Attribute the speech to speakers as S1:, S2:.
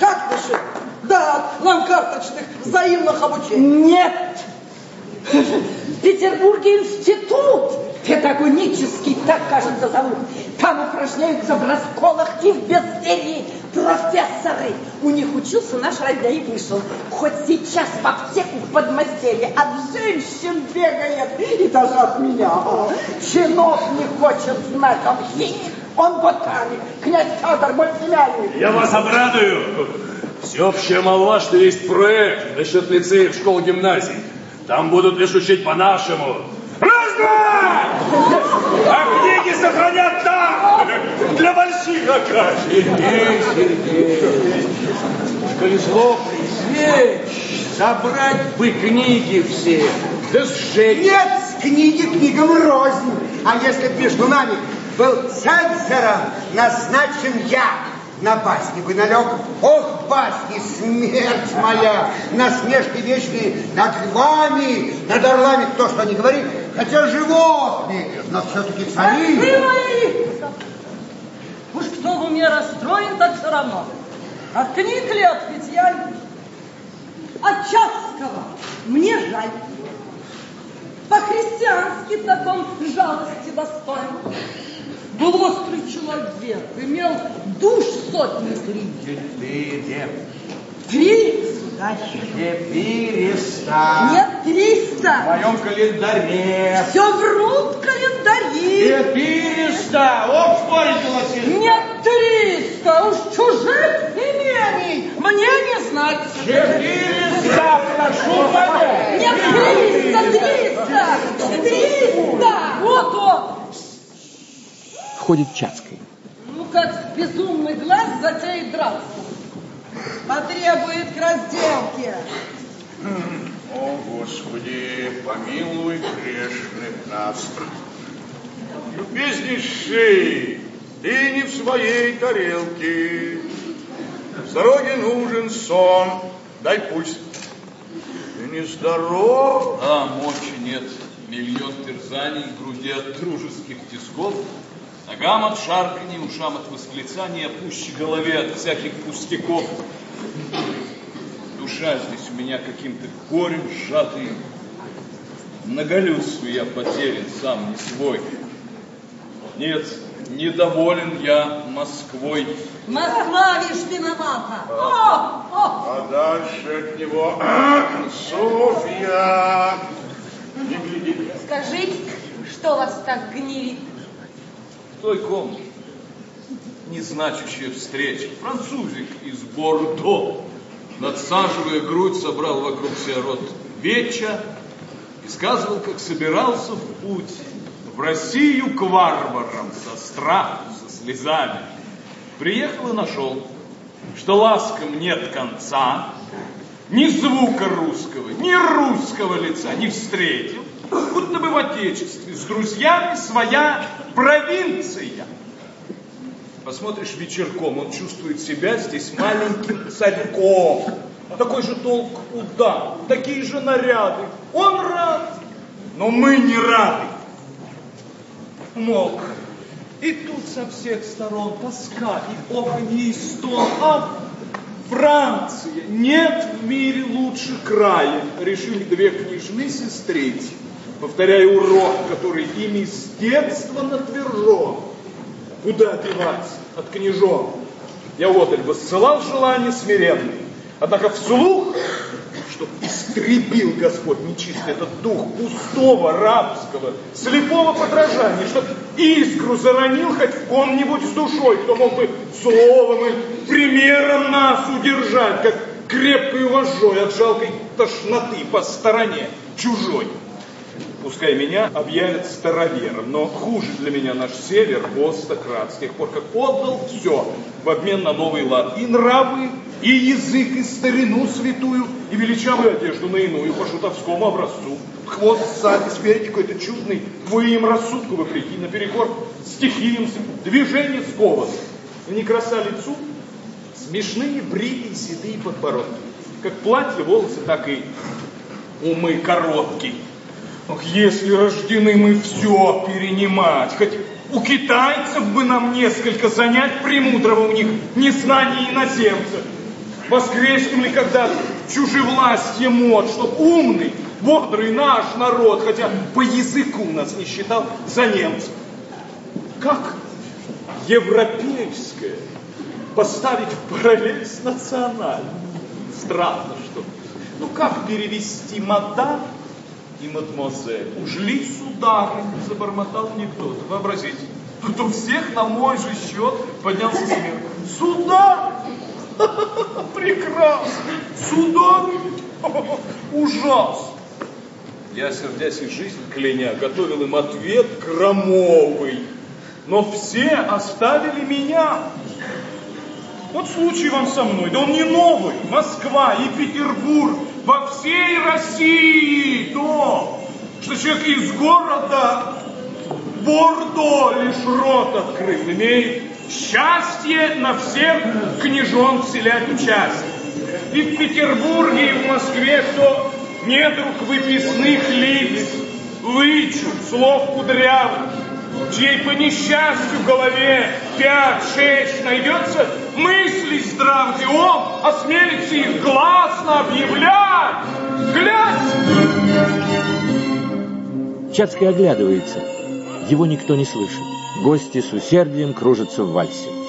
S1: Как насчет? Да, нам карточных взаимных обучений.
S2: Нет! В Петербурге институт педагогический, так, кажется, зовут. Там упражняются в расколах и в безделье профессоры. У них учился наш родня и вышел. Хоть сейчас в аптеку в подмастерье от женщин бегает. И даже от меня. Чиновник хочет знаком химик. Он ботаник, князь Федор, мой племянник.
S3: Я вас обрадую. Всеобщая молва, что есть проект насчет лицеев, школ, гимназий. Там будут лишь учить по-нашему. Раз-два! А книги сохранят там! Для больших окажий.
S4: Сергей, коли зло пресечь, собрать бы книги все, да сжечь.
S5: Нет, книги книгам рознь. А если б между нами был цензором назначен я, на басни бы налег. Ох, басни, смерть моя, насмешки вечные над львами, над орлами, кто что ни говорит, хотя животные, но все-таки цари.
S1: Уж кто в уме расстроен, так все равно. От книг ли, от питья? От Чацкого мне жаль. По-христиански так он жалости достоин. Был острый человек, имел душ 103.
S4: 4.
S1: 3, сударь.
S4: 400.
S1: Нет, 300.
S4: В моем календаре.
S1: Все врут календари.
S4: 400. Ох, спорить голосили.
S1: Нет, 300. Уж чужих имений мне не знать.
S4: 400. Прошу понять.
S1: Нет, 300. 300. Вот.
S6: Входит Чацкий.
S1: Ну, как безумный глаз затеет драться. Потребует к разделке.
S7: О, Господи, помилуй грешных нас. Любезнейший, ты не в своей тарелке. В дороге нужен сон, дай пульс. Ты нездоров.
S8: А, мочи нет. Миллион терзаний в груди от дружеских тисков. Ногам от шарканья, ушам от восклицания, пуще голове от всяких пустяков. Душа здесь у меня каким-то горем сжатый. Многолюдству я потерян, сам не свой. Нет, недоволен я Москвой.
S1: Москва лишь виновата.
S7: А дальше от него Софья. Не гляди.
S9: Скажите, что вас так гневит?
S8: В той комнате незначущая встреча. Французик из Бордо, надсаживая грудь, собрал вокруг себя рот веча и сказывал, как собирался в путь в Россию к варварам со страхом, со слезами. Приехал и нашел, что ласкам нет конца, ни звука русского, ни русского лица не встретил, будто бы в отечестве с друзьями своя провинция. Посмотришь вечерком, он чувствует себя здесь маленьким царьком. Такой же толк удав, такие же наряды. Он рад, но мы не рады. Мог. И тут со всех сторон тоска и оханье и стон. А Франция, нет в мире лучше края. Решили две княжны сестрить, повторяя урок, который ими с детства натвержен. Куда деваться от княжон? Я одаль воссылал желание смиренное, однако вслух, чтоб истребил Господь нечистый этот дух пустого, рабского, слепого подражания, чтоб искру заронил хоть в ком-нибудь с душой, кто мог бы словом и примером нас удержать, как крепкой вожжой от жалкой тошноты по стороне чужой. Пускай меня объявят старовером, но хуже для меня наш север, Востократ, с тех пор, как отдал все в обмен на новый лад. И нравы, и язык, и старину святую, и величавую одежду на иную, по шутовскому образцу. Хвост сзади, спереди какой-то чудный, твоим рассудку вопреки, наперекор стихиям, движение сковано. И не краса лицу, смешные бритые седые подбородки. Как платье, волосы, так и умы короткие. Ох, если рождены мы все перенимать, хоть у китайцев бы нам несколько занять премудрого у них незнания иноземцев. Воскреснем ли когда-то чужевластье мод, чтоб умный, бодрый наш народ, хотя по языку нас не считал за немцев? Как европейское поставить в параллель с национальным? Странно, что. Ну как перевести мадам и мадемуазель? Ужли, сударыня, забормотал анекдот. Вообразите, тут у всех на мой же счет поднялся смех. Сударь! Прекрасно! Сударь! Ужасно! Я, сердясь и жизнь кляня, готовил им ответ громовый. Но все оставили меня. Вот случай вам со мной, да он не новый. Москва и Петербург, во всей России то, что человек из города Бордо лишь рот открыл, имеет счастье на всех княжон вселять участие. И в Петербурге, и в Москве кто недруг выписных лиц, вычур, слов кудрявых, чьей по несчастью в голове 5-6 найдется мыслей здравых, и он осмелится их гласно объявлять. Гляньте!
S6: Чацкий оглядывается. Его никто не слышит. Гости с усердием кружатся в вальсе.